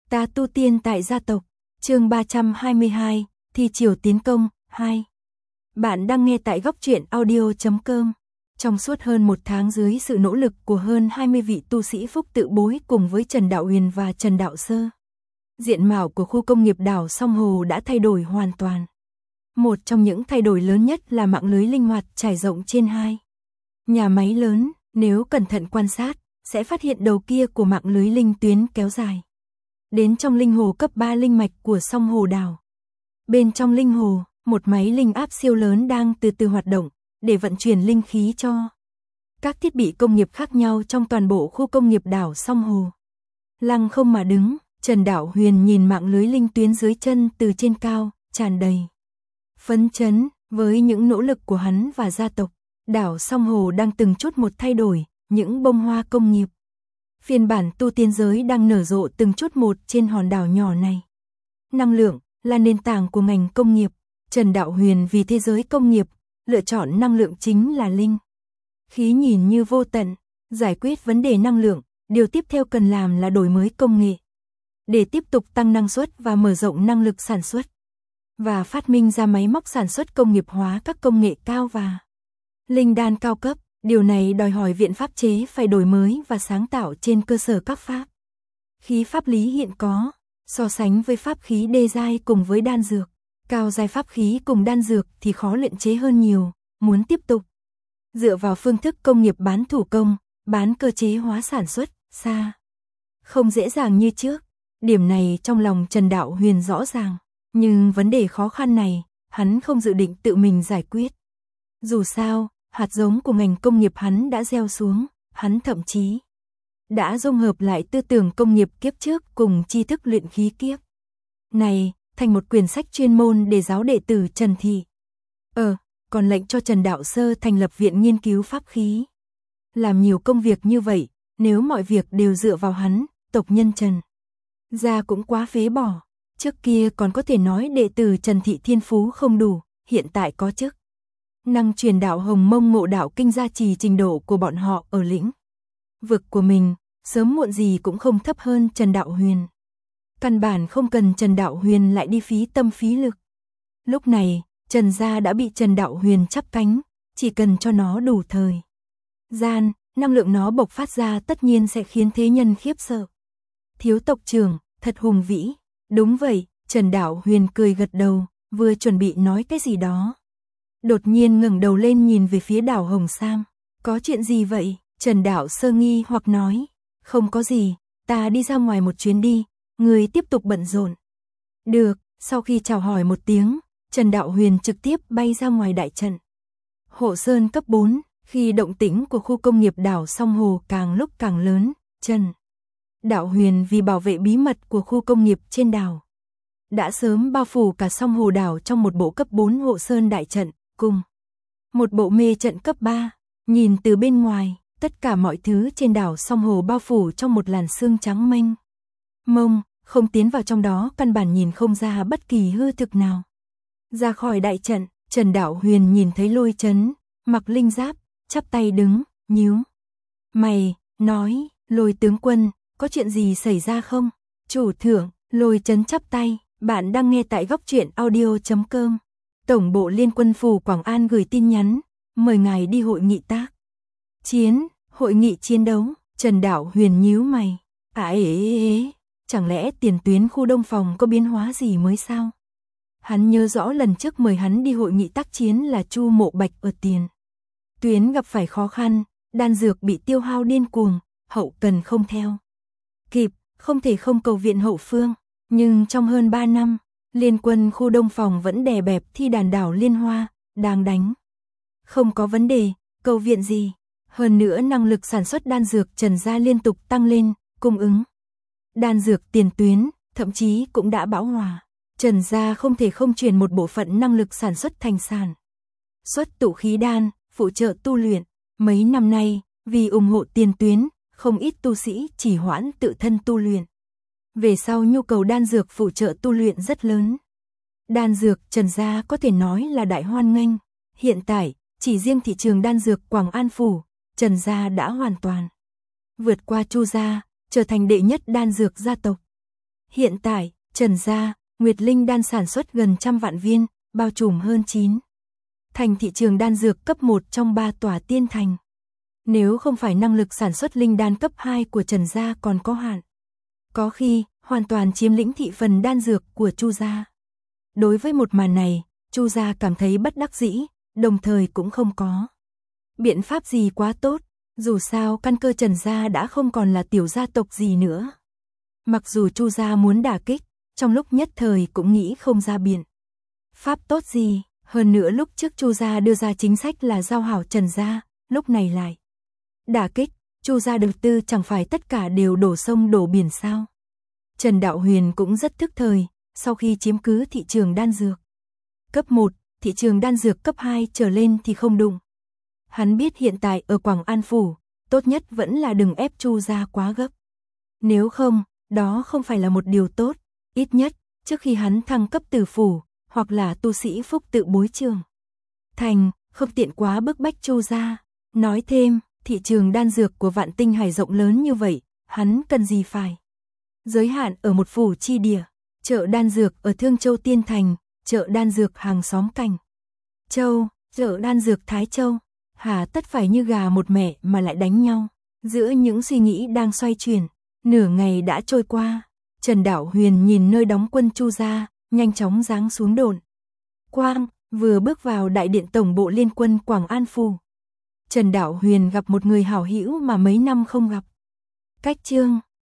Ta tu tiên tại gia tộc, chương 322, Thi Triều Tiến Công, 2. Bạn đang nghe tại góc truyện audio.com. Trong suốt hơn một tháng dưới sự nỗ lực của hơn 20 vị tu sĩ Phúc Tự Bối cùng với Trần Đạo Huyền và Trần Đạo Sơ, diện mạo của khu công nghiệp đảo Song Hồ đã thay đổi hoàn toàn. Một trong những thay đổi lớn nhất là mạng lưới linh hoạt trải rộng trên 2 nhà máy lớn, nếu cẩn thận quan sát, sẽ phát hiện đầu kia của mạng lưới linh tuyến kéo dài đến trong linh hồ cấp 3 linh mạch của Song Hồ đảo. Bên trong linh hồ, một máy linh áp siêu lớn đang từ từ hoạt động để vận chuyển linh khí cho các thiết bị công nghiệp khác nhau trong toàn bộ khu công nghiệp đảo Song Hồ. Lăng không mà đứng, Trần Đạo Huyền nhìn mạng lưới linh tuyến dưới chân từ trên cao, tràn đầy phấn chấn. Với những nỗ lực của hắn và gia tộc, đảo Song Hồ đang từng chút một thay đổi, những bông hoa công nghiệp phiên bản tu tiên giới đang nở rộ từng chút một trên hòn đảo nhỏ này. Năng lượng là nền tảng của ngành công nghiệp. Trần Đạo Huyền vì thế giới công nghiệp, lựa chọn năng lượng chính là linh khí nhìn như vô tận. Giải quyết vấn đề năng lượng, điều tiếp theo cần làm là đổi mới công nghệ để tiếp tục tăng năng suất và mở rộng năng lực sản xuất, và phát minh ra máy móc sản xuất công nghiệp hóa các công nghệ cao và linh đan cao cấp. Điều này đòi hỏi viện pháp chế phải đổi mới và sáng tạo trên cơ sở các pháp khí pháp lý hiện có. So sánh với pháp khí đê giai cùng với đan dược, cao giai pháp khí cùng đan dược thì khó luyện chế hơn nhiều. Muốn tiếp tục dựa vào phương thức công nghiệp bán thủ công, bán cơ chế hóa sản xuất, xa không dễ dàng như trước. Điểm này trong lòng Trần Đạo Huyền rõ ràng, nhưng vấn đề khó khăn này, hắn không dự định tự mình giải quyết. Dù sao, hạt giống của ngành công nghiệp hắn đã gieo xuống, hắn thậm chí đã dung hợp lại tư tưởng công nghiệp kiếp trước cùng tri thức luyện khí kiếp này thành một quyển sách chuyên môn để giáo đệ tử Trần Thị. Còn lệnh cho Trần Đạo Sơ thành lập viện nghiên cứu pháp khí. Làm nhiều công việc như vậy, nếu mọi việc đều dựa vào hắn, tộc nhân Trần gia cũng quá phế bỏ. Trước kia còn có thể nói đệ tử Trần Thị thiên phú không đủ, hiện tại có chức năng truyền đạo Hồng Mông Ngộ Đạo Kinh gia trì, trình độ của bọn họ ở lĩnh vực của mình, sớm muộn gì cũng không thấp hơn Trần Đạo Huyền. Căn bản không cần Trần Đạo Huyền lại đi phí tâm phí lực. Lúc này, Trần gia đã bị Trần Đạo Huyền chắp cánh, chỉ cần cho nó đủ thời gian, năng lượng nó bộc phát ra tất nhiên sẽ khiến thế nhân khiếp sợ. Thiếu tộc trưởng, thật hùng vĩ. Đúng vậy, Trần Đạo Huyền cười gật đầu, vừa chuẩn bị nói cái gì đó, đột nhiên ngẩng đầu lên nhìn về phía đảo Hồng Sam. Có chuyện gì vậy? Trần Đạo Sơ nghi hoặc nói. Không có gì, ta đi ra ngoài một chuyến đi, người tiếp tục bận rộn. Được. Sau khi chào hỏi một tiếng, Trần Đạo Huyền trực tiếp bay ra ngoài đại trận Hộ Sơn cấp 4. Khi động tĩnh của khu công nghiệp đảo Song Hồ càng lúc càng lớn, Trần Đạo Huyền vì bảo vệ bí mật của khu công nghiệp trên đảo, đã sớm bao phủ cả Song Hồ đảo trong một bộ cấp 4 Hộ Sơn đại trận, cùng một bộ mê trận cấp 3. Nhìn từ bên ngoài, tất cả mọi thứ trên đảo Song Hồ bao phủ trong một làn sương trắng mênh mông, không tiến vào trong đó căn bản nhìn không ra bất kỳ hư thực nào. Ra khỏi đại trận, Trần Đạo Huyền nhìn thấy Lôi Chấn, mặc linh giáp, chắp tay đứng, nhíu mày, nói, Lôi tướng quân, có chuyện gì xảy ra không? Chủ thượng, Lôi Chấn chắp tay, bạn đang nghe tại góc truyện audio.com. Tổng bộ Liên quân phủ Quảng An gửi tin nhắn, mời ngài đi hội nghị tác chiến, hội nghị chiến đấu. Trần Đạo Huyền nhíu mày, chẳng lẽ tiền tuyến khu Đông Phòng có biến hóa gì mới sao? Hắn nhớ rõ lần trước mời hắn đi hội nghị tác chiến là Chu Mộ Bạch ở tiền tuyến gặp phải khó khăn, đan dược bị tiêu hao điên cuồng, hậu cần không theo kịp, không thể không cầu viện hậu phương. Nhưng trong hơn 3 năm, Liên quân khu Đông Phòng vẫn đè bẹp Thi Đàn đảo Liên Hoa, đang đánh không có vấn đề, cầu viện gì. Hơn nữa năng lực sản xuất đan dược Trần gia liên tục tăng lên, cung ứng đan dược tiền tuyến, thậm chí cũng đã bão hòa. Trần gia không thể không chuyển một bộ phận năng lực sản xuất thành sản xuất tụ khí đan, phụ trợ tu luyện. Mấy năm nay, vì ủng hộ tiền tuyến, không ít tu sĩ chỉ hoãn tự thân tu luyện. Về sau nhu cầu đan dược phụ trợ tu luyện rất lớn. Đan dược Trần gia có thể nói là đại hoan nghênh. Hiện tại, chỉ riêng thị trường đan dược Quảng An phủ, Trần gia đã hoàn toàn vượt qua Chu gia, trở thành đệ nhất đan dược gia tộc. Hiện tại, Trần gia, Nguyệt Linh đan sản xuất gần 100 vạn viên, bao trùm hơn 9 thành thị trường đan dược cấp 1 trong 3 tòa tiên thành. Nếu không phải năng lực sản xuất linh đan cấp 2 của Trần gia còn có hạn, có khi hoàn toàn chiếm lĩnh thị phần đan dược của Chu gia. Đối với một màn này, Chu gia cảm thấy bất đắc dĩ, đồng thời cũng không có biện pháp gì quá tốt, dù sao căn cơ Trần gia đã không còn là tiểu gia tộc gì nữa. Mặc dù Chu gia muốn đả kích, trong lúc nhất thời cũng nghĩ không ra biện pháp tốt gì, hơn nữa lúc trước Chu gia đưa ra chính sách là giao hảo Trần gia, lúc này lại đả kích, Chu gia đầu tư chẳng phải tất cả đều đổ sông đổ biển sao? Trần Đạo Huyền cũng rất thức thời, sau khi chiếm cứ thị trường đan dược cấp 1, thị trường đan dược cấp 2 trở lên thì không đụng. Hắn biết hiện tại ở Quảng An phủ, tốt nhất vẫn là đừng ép Chu gia quá gấp. Nếu không, đó không phải là một điều tốt, ít nhất trước khi hắn thăng cấp tử phủ, hoặc là tu sĩ phúc tự bối trường thành, không tiện quá bức bách Chu gia. Nói thêm, thị trường đan dược của Vạn Tinh Hải rộng lớn như vậy, hắn cần gì phải giới hạn ở một phủ chi địa. Chợ đan dược ở Thương Châu Tiên Thành, chợ đan dược hàng xóm Cảnh Châu, chợ đan dược Thái Châu, hà tất phải như gà một mẹ mà lại đánh nhau. Giữa những suy nghĩ đang xoay chuyển, nửa ngày đã trôi qua, Trần Đạo Huyền nhìn nơi đóng quân Chu gia, nhanh chóng giáng xuống đồn quang, vừa bước vào đại điện tổng bộ liên quân Quảng An phủ. Trần Đạo Huyền gặp một người hảo hữu mà mấy năm không gặp. Cách Chương